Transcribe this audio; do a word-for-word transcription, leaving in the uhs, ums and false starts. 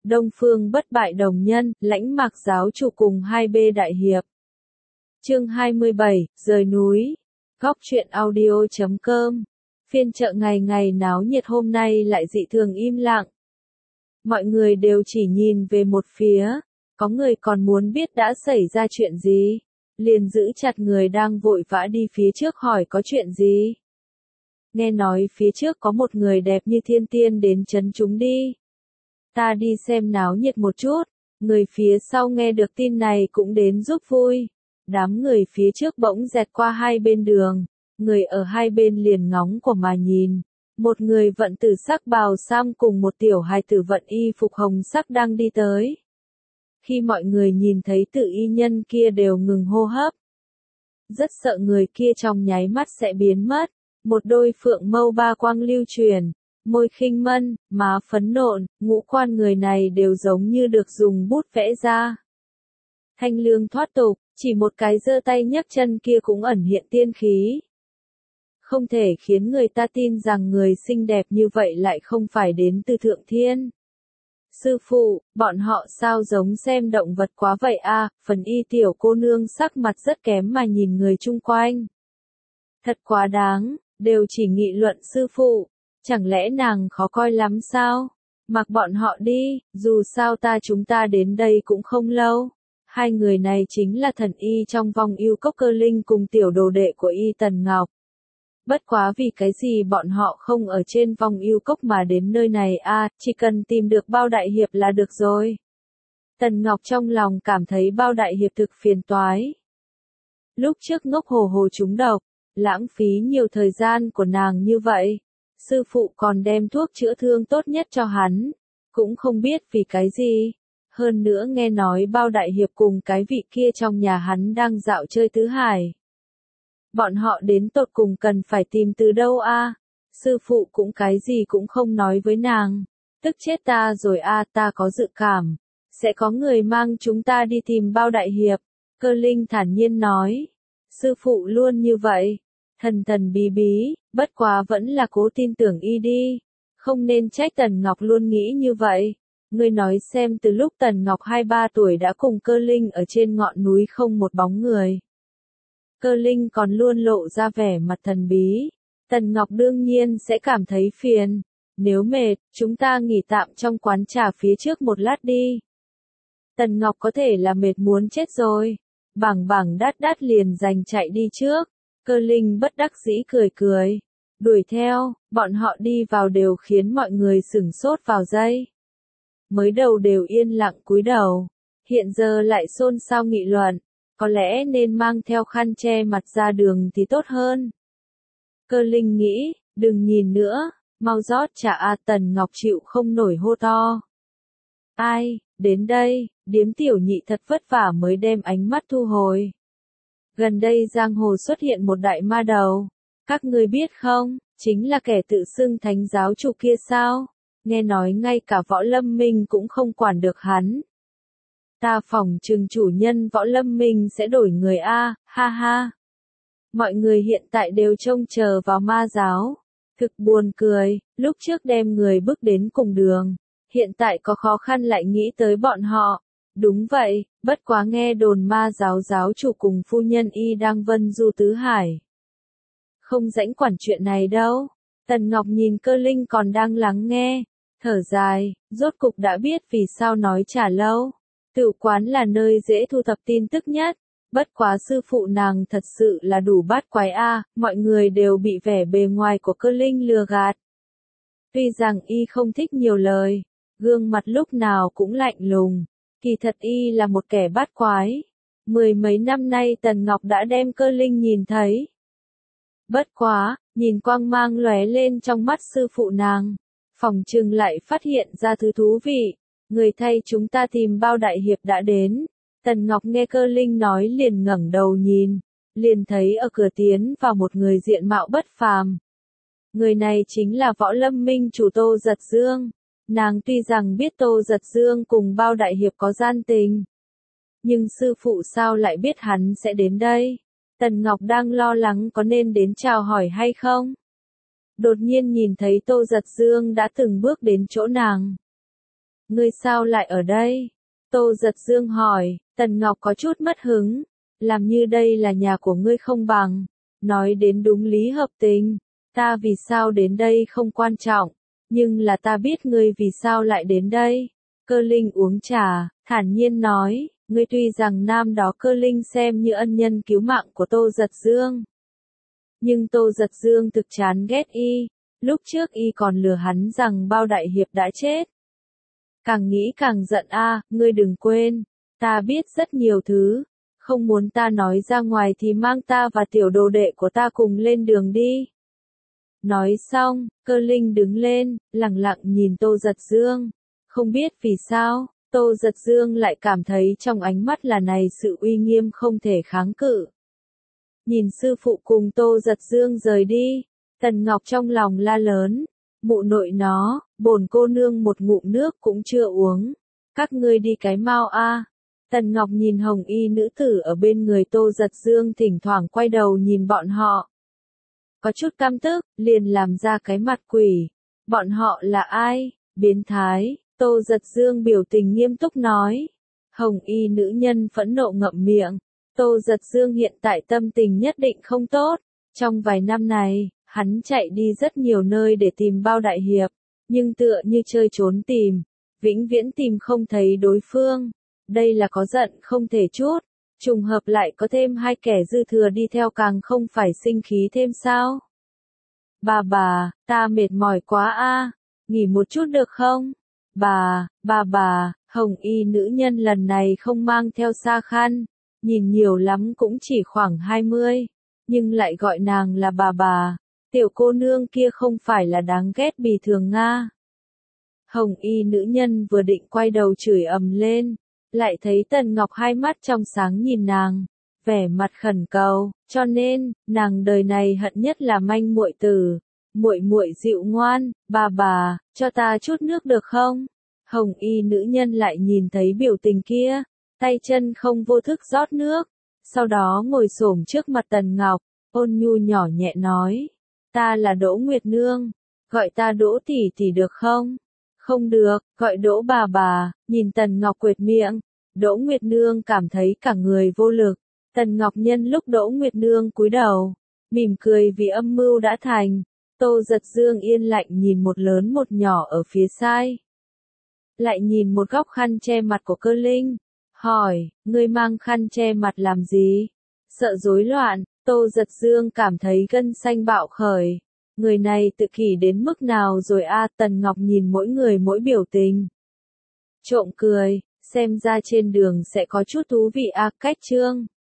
Đông Phương bất bại đồng nhân, Lãnh Mạc giáo chủ cùng hai bê đại hiệp. Chương hai mươi bảy, rời núi. Góc truyện audio chấm com. Phiên chợ ngày ngày náo nhiệt hôm nay lại dị thường im lặng. Mọi người đều chỉ nhìn về một phía, có người còn muốn biết đã xảy ra chuyện gì, liền giữ chặt người đang vội vã đi phía trước hỏi có chuyện gì. Nghe nói phía trước có một người đẹp như thiên tiên đến trấn chúng đi. Ta đi xem náo nhiệt một chút, người phía sau nghe được tin này cũng đến giúp vui. Đám người phía trước bỗng dẹt qua hai bên đường, người ở hai bên liền ngóng của mà nhìn. Một người vận tử sắc bào sam cùng một tiểu hài tử vận y phục hồng sắc đang đi tới. Khi mọi người nhìn thấy tự y nhân kia đều ngừng hô hấp. Rất sợ người kia trong nháy mắt sẽ biến mất. Một đôi phượng mâu ba quang lưu truyền, môi khinh mân, má phấn nộn, ngũ quan người này đều giống như được dùng bút vẽ ra. Thanh lương thoát tục, chỉ một cái giơ tay nhấc chân kia cũng ẩn hiện tiên khí. Không thể khiến người ta tin rằng người xinh đẹp như vậy lại không phải đến từ thượng thiên. Sư phụ, bọn họ sao giống xem động vật quá vậy a? Phần y tiểu cô nương sắc mặt rất kém mà nhìn người chung quanh. Thật quá đáng, đều chỉ nghị luận sư phụ, chẳng lẽ nàng khó coi lắm sao? Mặc bọn họ đi, dù sao ta chúng ta đến đây cũng không lâu. Hai người này chính là thần y trong vong yêu cốc Cơ Linh cùng tiểu đồ đệ của y Tần Ngọc. Bất quá vì cái gì bọn họ không ở trên vong yêu cốc mà đến nơi này a, à, chỉ cần tìm được Bao Đại Hiệp là được rồi. Tần Ngọc trong lòng cảm thấy Bao Đại Hiệp thực phiền toái. Lúc trước ngốc hồ hồ trúng độc, lãng phí nhiều thời gian của nàng như vậy. Sư phụ còn đem thuốc chữa thương tốt nhất cho hắn, cũng không biết vì cái gì. Hơn nữa nghe nói Bao Đại Hiệp cùng cái vị kia trong nhà hắn đang dạo chơi tứ hải. Bọn họ đến tột cùng cần phải tìm từ đâu a? À? Sư phụ cũng cái gì cũng không nói với nàng. Tức chết ta rồi a, à, ta có dự cảm. Sẽ có người mang chúng ta đi tìm Bao Đại Hiệp. Cơ Linh thản nhiên nói. Sư phụ luôn như vậy. Thần thần bí bí, bất quá vẫn là cố tin tưởng y đi. Không nên trách Tần Ngọc luôn nghĩ như vậy. Ngươi nói xem từ lúc Tần Ngọc hai ba tuổi đã cùng Cơ Linh ở trên ngọn núi không một bóng người. Cơ Linh còn luôn lộ ra vẻ mặt thần bí. Tần Ngọc đương nhiên sẽ cảm thấy phiền. Nếu mệt, chúng ta nghỉ tạm trong quán trà phía trước một lát đi. Tần Ngọc có thể là mệt muốn chết rồi. Bảng bảng đát đát liền giành chạy đi trước. Cơ Linh bất đắc dĩ cười cười. Đuổi theo, bọn họ đi vào đều khiến mọi người sửng sốt vào giây. Mới đầu đều yên lặng cúi đầu. Hiện giờ lại xôn xao nghị luận. Có lẽ nên mang theo khăn che mặt ra đường thì tốt hơn. Cơ Linh nghĩ, đừng nhìn nữa, mau rót trà a. Tần Ngọc chịu không nổi hô to. Ai, đến đây, điếm tiểu nhị thật vất vả mới đem ánh mắt thu hồi. Gần đây giang hồ xuất hiện một đại ma đầu. Các ngươi biết không, chính là kẻ tự xưng thánh giáo chủ kia sao? Nghe nói ngay cả Võ Lâm Minh cũng không quản được hắn. Ta phỏng chừng chủ nhân Võ Lâm Minh sẽ đổi người a, ha ha. Mọi người hiện tại đều trông chờ vào ma giáo. Thực buồn cười, lúc trước đem người bước đến cùng đường. Hiện tại có khó khăn lại nghĩ tới bọn họ. Đúng vậy, bất quá nghe đồn ma giáo giáo chủ cùng phu nhân y đang vân du tứ hải. Không rảnh quản chuyện này đâu. Tần Ngọc nhìn Cơ Linh còn đang lắng nghe. Thở dài, rốt cục đã biết vì sao nói trả lâu. Tử quán là nơi dễ thu thập tin tức nhất. Bất quá sư phụ nàng thật sự là đủ bát quái a, mọi người đều bị vẻ bề ngoài của Cơ Linh lừa gạt. Tuy rằng y không thích nhiều lời, gương mặt lúc nào cũng lạnh lùng, kỳ thật y là một kẻ bát quái. Mười mấy năm nay Tần Ngọc đã đem Cơ Linh nhìn thấy. Bất quá, nhìn quang mang lóe lên trong mắt sư phụ nàng, phòng trừng lại phát hiện ra thứ thú vị. Người thay chúng ta tìm Bao Đại Hiệp đã đến. Tần Ngọc nghe Cơ Linh nói liền ngẩng đầu nhìn, liền thấy ở cửa tiến vào một người diện mạo bất phàm. Người này chính là Võ Lâm Minh chủ Tô Giật Dương. Nàng tuy rằng biết Tô Giật Dương cùng Bao Đại Hiệp có gian tình, nhưng sư phụ sao lại biết hắn sẽ đến đây? Tần Ngọc đang lo lắng có nên đến chào hỏi hay không? Đột nhiên nhìn thấy Tô Giật Dương đã từng bước đến chỗ nàng. ngươi sao lại ở đây? Tô Giật Dương hỏi, Tần Ngọc có chút mất hứng, làm như đây là nhà của ngươi không bằng, nói đến đúng lý hợp tình, ta vì sao đến đây không quan trọng, nhưng là ta biết ngươi vì sao lại đến đây. Cơ Linh uống trà, thản nhiên nói, ngươi tuy rằng nam đó Cơ Linh xem như ân nhân cứu mạng của Tô Giật Dương. Nhưng Tô Giật Dương thực chán ghét y, lúc trước y còn lừa hắn rằng bao đại hiệp đã chết. Càng nghĩ càng giận a, ngươi đừng quên, ta biết rất nhiều thứ, không muốn ta nói ra ngoài thì mang ta và tiểu đồ đệ của ta cùng lên đường đi. Nói xong, Cơ Linh đứng lên, lặng lặng nhìn Tô Giật Dương, không biết vì sao, Tô Giật Dương lại cảm thấy trong ánh mắt là này sự uy nghiêm không thể kháng cự. Nhìn sư phụ cùng Tô Giật Dương rời đi, Tần Ngọc trong lòng la lớn, mụ nội nó, bổn cô nương một ngụm nước cũng chưa uống, các ngươi đi cái mau a. Tần Ngọc nhìn hồng y nữ tử ở bên người Tô Giật Dương thỉnh thoảng quay đầu nhìn bọn họ. Có chút căm tức, liền làm ra cái mặt quỷ. Bọn họ là ai? Biến thái. Tô Giật Dương biểu tình nghiêm túc nói. Hồng y nữ nhân phẫn nộ ngậm miệng. Tô Giật Dương hiện tại tâm tình nhất định không tốt. Trong vài năm này, hắn chạy đi rất nhiều nơi để tìm bao đại hiệp. Nhưng tựa như chơi trốn tìm. Vĩnh viễn tìm không thấy đối phương. Đây là có giận không thể chút. Trùng hợp lại có thêm hai kẻ dư thừa đi theo càng không phải sinh khí thêm sao? Bà bà, ta mệt mỏi quá a, nghỉ một chút được không? Bà, bà bà, hồng y nữ nhân lần này không mang theo sa khăn, nhìn nhiều lắm cũng chỉ khoảng hai mươi, nhưng lại gọi nàng là bà bà, tiểu cô nương kia không phải là đáng ghét bì thường nga. Hồng y nữ nhân vừa định quay đầu chửi ầm lên, lại thấy Tần Ngọc hai mắt trong sáng nhìn nàng, vẻ mặt khẩn cầu, cho nên, nàng đời này hận nhất là manh muội tử. Muội muội dịu ngoan, bà bà, cho ta chút nước được không? Hồng y nữ nhân lại nhìn thấy biểu tình kia, tay chân không vô thức rót nước, sau đó ngồi xổm trước mặt Tần Ngọc, ôn nhu nhỏ nhẹ nói, ta là Đỗ Nguyệt Nương, gọi ta Đỗ tỷ tỷ được không? Không được, gọi Đỗ bà bà. Nhìn Tần Ngọc quệt miệng, Đỗ Nguyệt Nương cảm thấy cả người vô lực. Tần Ngọc nhân lúc Đỗ Nguyệt Nương cúi đầu, mỉm cười vì âm mưu đã thành. Tô Giật Dương yên lặng nhìn một lớn một nhỏ ở phía sai. Lại nhìn một góc khăn che mặt của Cơ Linh, hỏi, ngươi mang khăn che mặt làm gì? Sợ rối loạn, Tô Giật Dương cảm thấy gân xanh bạo khởi. Người này tự kỷ đến mức nào rồi a? Tần Ngọc nhìn mỗi người mỗi biểu tình. Trộm cười, xem ra trên đường sẽ có chút thú vị a. Cách chương